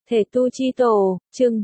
Thể tu chi tổ, chương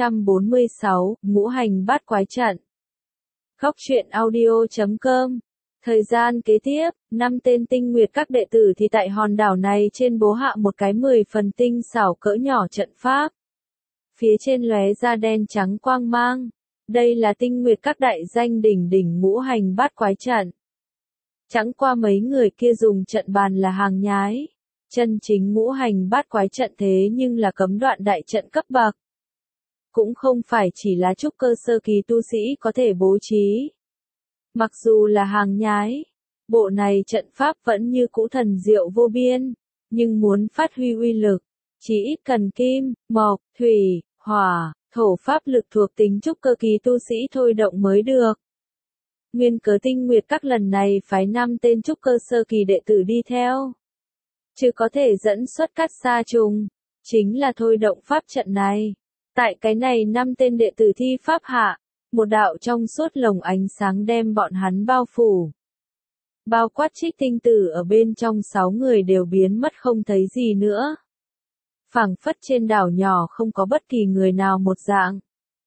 446, ngũ hành bát quái trận. Góc truyện audio.com. Thời gian kế tiếp, 5 tên tinh nguyệt các đệ tử thì tại hòn đảo này trên bố hạ một cái 10 phần tinh xảo cỡ nhỏ trận pháp. Phía trên lóe ra đen trắng quang mang. Đây là tinh nguyệt các đại danh đỉnh đỉnh ngũ hành bát quái trận. Chẳng qua mấy người kia dùng trận bàn là hàng nhái. Chân chính ngũ hành bát quái trận thế nhưng là cấm đoạn đại trận cấp bậc. Cũng không phải chỉ là trúc cơ sơ kỳ tu sĩ có thể bố trí. Mặc dù là hàng nhái, bộ này trận pháp vẫn như cũ thần diệu vô biên, nhưng muốn phát huy uy lực, chỉ ít cần kim, mộc, thủy, hỏa, thổ pháp lực thuộc tính trúc cơ kỳ tu sĩ thôi động mới được. Nguyên cớ tinh nguyệt các lần này phái 5 tên trúc cơ sơ kỳ đệ tử đi theo. Chứ có thể dẫn xuất cát sa trùng, chính là thôi động pháp trận này. Tại cái này 5 tên đệ tử thi pháp hạ, một đạo trong suốt lồng ánh sáng đem bọn hắn bao phủ. Bao quát Trích Tinh Tử ở bên trong 6 người đều biến mất không thấy gì nữa. Phảng phất trên đảo nhỏ không có bất kỳ người nào một dạng.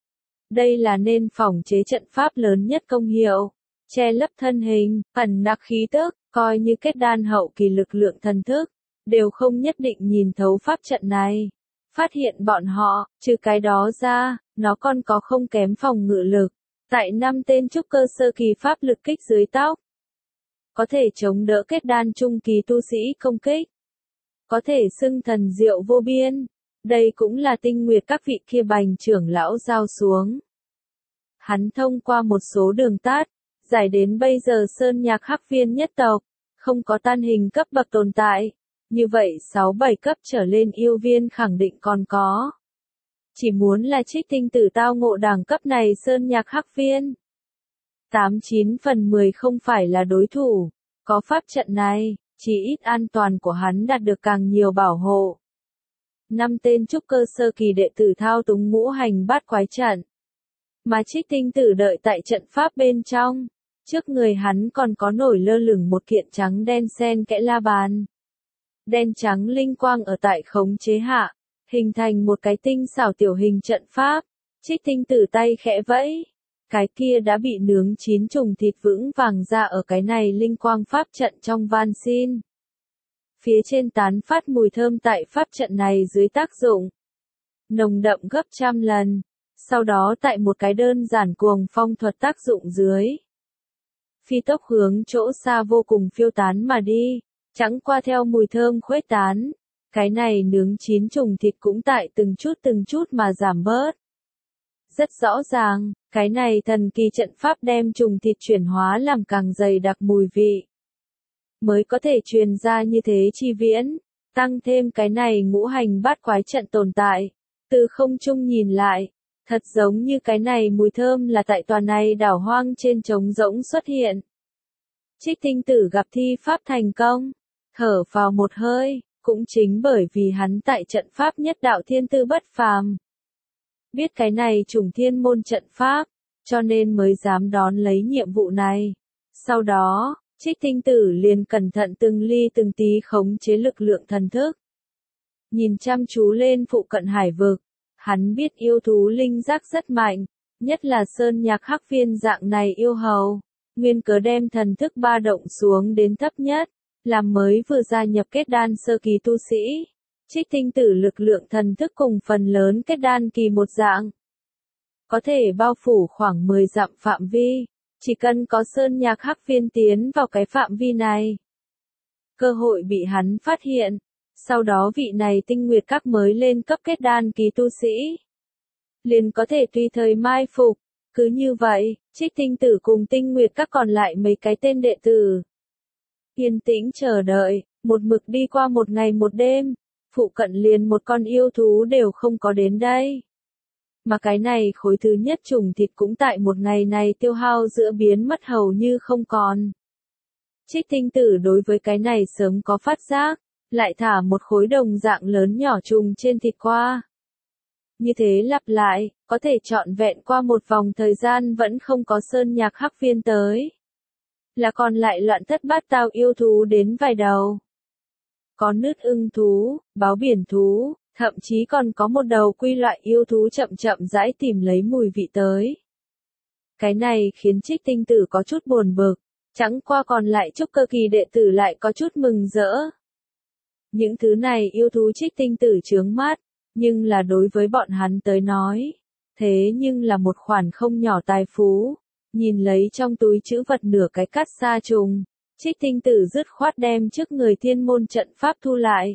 Đây là nên phòng chế trận pháp lớn nhất công hiệu, che lấp thân hình, ẩn nặc khí tức, coi như kết đan hậu kỳ lực lượng thần thức, đều không nhất định nhìn thấu pháp trận này. Phát hiện bọn họ, trừ cái đó ra, nó còn có không kém phòng ngự lực. Tại 5 tên trúc cơ sơ kỳ pháp lực kích dưới tóc. Có thể chống đỡ kết đan trung kỳ tu sĩ công kích. Có thể xưng thần diệu vô biên. Đây cũng là tinh nguyệt các vị kia bành trưởng lão giao xuống. Hắn thông qua một số đường tắt, giải đến bây giờ sơn nhạc hắc viên nhất tộc, không có tan hình cấp bậc tồn tại. Như vậy 6-7 cấp trở lên yêu viên khẳng định còn có. Chỉ muốn là Trích Tinh Tử tao ngộ đẳng cấp này sơn nhạc hắc viên. 8-9 phần 10 không phải là đối thủ. Có pháp trận này, chỉ ít an toàn của hắn đạt được càng nhiều bảo hộ. 5 tên trúc cơ sơ kỳ đệ tử thao túng ngũ hành bát quái trận. Mà Trích Tinh Tử đợi tại trận pháp bên trong. Trước người hắn còn có nổi lơ lửng một kiện trắng đen xen kẽ la bàn. Đen trắng linh quang ở tại khống chế hạ, hình thành một cái tinh xảo tiểu hình trận pháp. Trích Tinh Tử tay khẽ vẫy, cái kia đã bị nướng chín trùng thịt vững vàng ra ở cái này linh quang pháp trận trong van xin. Phía trên tán phát mùi thơm tại pháp trận này dưới tác dụng nồng đậm gấp trăm lần, sau đó tại một cái đơn giản cuồng phong thuật tác dụng dưới. Phi tốc hướng chỗ xa vô cùng phiêu tán mà đi. Chẳng qua theo mùi thơm khuếch tán, cái này nướng chín trùng thịt cũng tại từng chút mà giảm bớt. Rất rõ ràng, cái này thần kỳ trận pháp đem trùng thịt chuyển hóa làm càng dày đặc mùi vị. Mới có thể truyền ra như thế chi viễn, tăng thêm cái này ngũ hành bát quái trận tồn tại. Từ không trung nhìn lại, thật giống như cái này mùi thơm là tại tòa này đảo hoang trên trống rỗng xuất hiện. Trích Tinh Tử gặp thi pháp thành công. Thở vào một hơi, cũng chính bởi vì hắn tại trận pháp nhất đạo thiên tư bất phàm. Biết cái này trùng thiên môn trận pháp, cho nên mới dám đón lấy nhiệm vụ này. Sau đó, Trích Tinh Tử liền cẩn thận từng ly từng tí khống chế lực lượng thần thức. Nhìn chăm chú lên phụ cận hải vực, hắn biết yêu thú linh giác rất mạnh, nhất là sơn nhạc hắc viên dạng này yêu hầu. Nguyên cớ đem thần thức ba động xuống đến thấp nhất. Làm mới vừa gia nhập kết đan sơ kỳ tu sĩ, Trích Tinh Tử lực lượng thần thức cùng phần lớn kết đan kỳ một dạng. Có thể bao phủ khoảng 10 dặm phạm vi, chỉ cần có sơn nhạc hắc viên tiến vào cái phạm vi này. Cơ hội bị hắn phát hiện, sau đó vị này tinh nguyệt các mới lên cấp kết đan kỳ tu sĩ. Liền có thể tùy thời mai phục, cứ như vậy, Trích Tinh Tử cùng tinh nguyệt các còn lại mấy cái tên đệ tử. Yên tĩnh chờ đợi, một mực đi qua một ngày một đêm, phụ cận liền một con yêu thú đều không có đến đây. Mà cái này khối thứ nhất trùng thịt cũng tại một ngày này tiêu hao giữa biến mất hầu như không còn. Trích Tinh Tử đối với cái này sớm có phát giác, lại thả một khối đồng dạng lớn nhỏ trùng trên thịt qua. Như thế lặp lại, có thể trọn vẹn qua một vòng thời gian vẫn không có sơn nhạc hắc viên tới. Là còn lại loạn thất bát tao yêu thú đến vài đầu. Có nứt ưng thú, báo biển thú, Thậm chí còn có một đầu quy loại yêu thú chậm chậm rãi tìm lấy mùi vị tới. Cái này khiến Trích Tinh Tử có chút buồn bực, chẳng qua còn lại trúc cơ kỳ đệ tử lại có chút mừng rỡ. Những thứ này yêu thú Trích Tinh Tử chướng mắt, nhưng là đối với bọn hắn tới nói, thế nhưng là một khoản không nhỏ tài phú. Nhìn lấy trong túi trữ vật nửa cái cát sa trùng, Trích Tinh Tử dứt khoát đem trước người thiên môn trận pháp thu lại.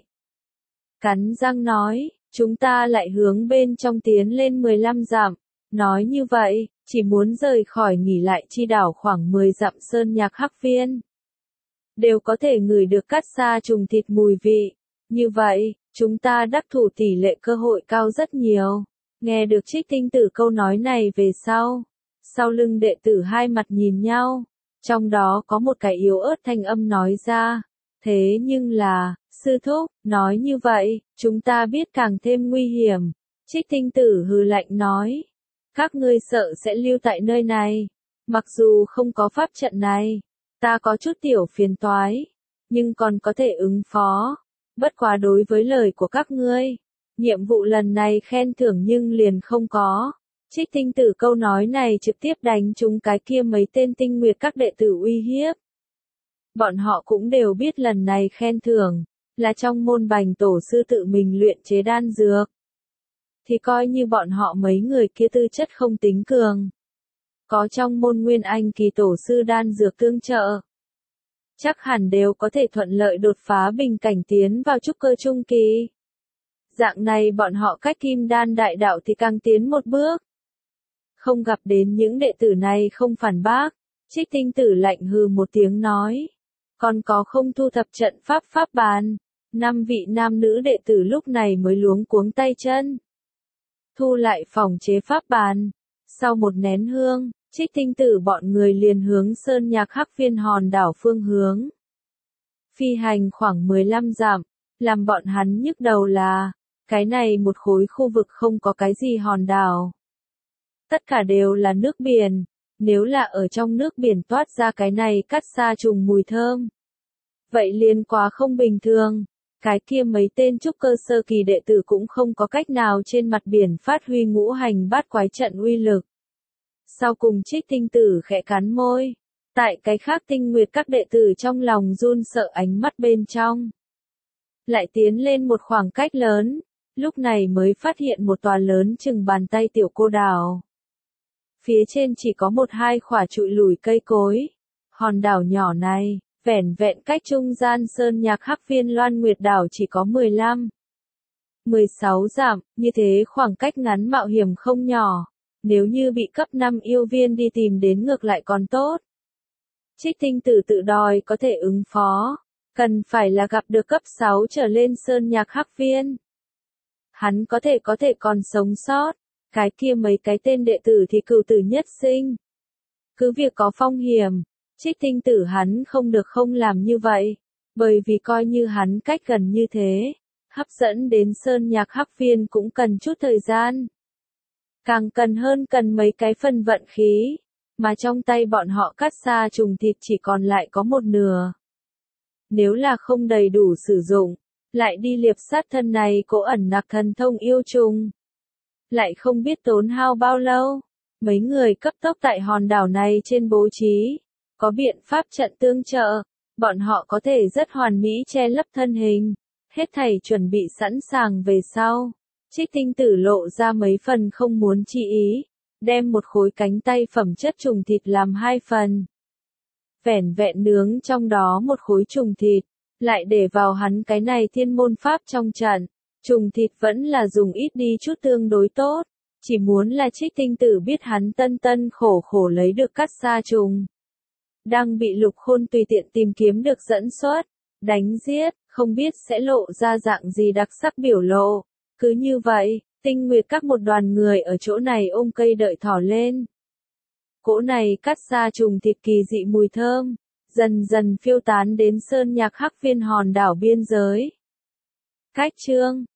Cắn răng nói, chúng ta lại hướng bên trong tiến lên 15 dặm. Nói như vậy, chỉ muốn rời khỏi nghỉ lại chi đảo khoảng 10 dặm sơn nhạc hắc viên. Đều có thể ngửi được cát sa trùng thịt mùi vị. Như vậy, chúng ta đắc thủ tỷ lệ cơ hội cao rất nhiều. Nghe được Trích Tinh Tử câu nói này về sau lưng đệ tử hai mặt nhìn nhau. Trong đó có một cái yếu ớt thanh âm nói ra. Thế nhưng là, sư thúc, nói như vậy, chúng ta biết càng thêm nguy hiểm. Trích Tinh Tử hừ lạnh nói. Các ngươi sợ sẽ lưu tại nơi này. Mặc dù không có pháp trận này, ta có chút tiểu phiền toái, nhưng còn có thể ứng phó. Bất quá đối với lời của các ngươi, nhiệm vụ lần này khen thưởng nhưng liền không có. Trích Tinh Tử câu nói này trực tiếp đánh trúng cái kia mấy tên tinh nguyệt các đệ tử uy hiếp. Bọn họ cũng đều biết lần này khen thưởng, là trong môn Bành tổ sư tự mình luyện chế đan dược. Thì coi như bọn họ mấy người kia tư chất không tính cường. Có trong môn Nguyên Anh kỳ tổ sư đan dược tương trợ. Chắc hẳn đều có thể thuận lợi đột phá bình cảnh tiến vào trúc cơ trung kỳ. Dạng này bọn họ cách kim đan đại đạo thì càng tiến một bước. Không gặp đến những đệ tử này không phản bác, Trích Tinh Tử lạnh hừ một tiếng nói. Còn có không thu thập trận pháp bàn. 5 vị nam nữ đệ tử lúc này mới luống cuống tay chân. Thu lại phòng chế pháp bàn. Sau một nén hương, Trích Tinh Tử bọn người liền hướng sơn nhạc hắc viên hòn đảo phương hướng. Phi hành khoảng 15 dặm, làm bọn hắn nhức đầu là, cái này một khối khu vực không có cái gì hòn đảo. Tất cả đều là nước biển, nếu là ở trong nước biển toát ra cái này cát sa trùng mùi thơm. Vậy liền quá không bình thường, cái kia mấy tên trúc cơ sơ kỳ đệ tử cũng không có cách nào trên mặt biển phát huy ngũ hành bát quái trận uy lực. Sau cùng Trích Tinh Tử khẽ cắn môi, tại cái khác tinh nguyệt các đệ tử trong lòng run sợ ánh mắt bên trong. Lại tiến lên một khoảng cách lớn, lúc này mới phát hiện một tòa lớn chừng bàn tay tiểu cô đảo. Phía trên chỉ có 1-2 khỏa trụi lủi cây cối. Hòn đảo nhỏ này, vẻn vẹn cách trung gian sơn nhạc hắc viên Loan Nguyệt đảo chỉ có 15-16 dặm, như thế khoảng cách ngắn mạo hiểm không nhỏ. Nếu như bị cấp 5 yêu viên đi tìm đến ngược lại còn tốt. Trích Tinh Tử tự đòi có thể ứng phó, cần phải là gặp được cấp 6 trở lên sơn nhạc hắc viên. Hắn có thể còn sống sót, cái kia mấy cái tên đệ tử thì cửu tử nhất sinh. Cứ việc có phong hiểm, Trích Tinh Tử hắn không được không làm như vậy, bởi vì coi như hắn cách gần như thế, hấp dẫn đến sơn nhạc hắc viên cũng cần chút thời gian. Càng cần hơn cần mấy cái phần vận khí, mà trong tay bọn họ cát sa trùng thịt chỉ còn lại có một nửa. Nếu là không đầy đủ sử dụng, lại đi liệp sát thân này cố ẩn nặc thần thông yêu trùng. Lại không biết tốn hao bao lâu, mấy người cấp tốc tại hòn đảo này trên bố trí, có biện pháp trận tương trợ, bọn họ có thể rất hoàn mỹ che lấp thân hình, hết thảy chuẩn bị sẵn sàng về sau. Trích Tinh Tử lộ ra mấy phần không muốn chi ý, đem một khối cánh tay phẩm chất trùng thịt làm 2 phần. Vẻn vẹn nướng trong đó một khối trùng thịt, lại để vào hắn cái này thiên môn pháp trong trận. Trùng thịt vẫn là dùng ít đi chút tương đối tốt, chỉ muốn là Trích Tinh Tử biết hắn tân khổ khổ lấy được cát sa trùng. Đang bị Lục Khôn tùy tiện tìm kiếm được dẫn xuất, đánh giết, không biết sẽ lộ ra dạng gì đặc sắc biểu lộ. Cứ như vậy, tinh nguyệt các một đoàn người ở chỗ này ôm cây đợi thỏ lên. Cỗ này cát sa trùng thịt kỳ dị mùi thơm, dần dần phiêu tán đến sơn nhạc hắc viên hòn đảo biên giới. Cách chương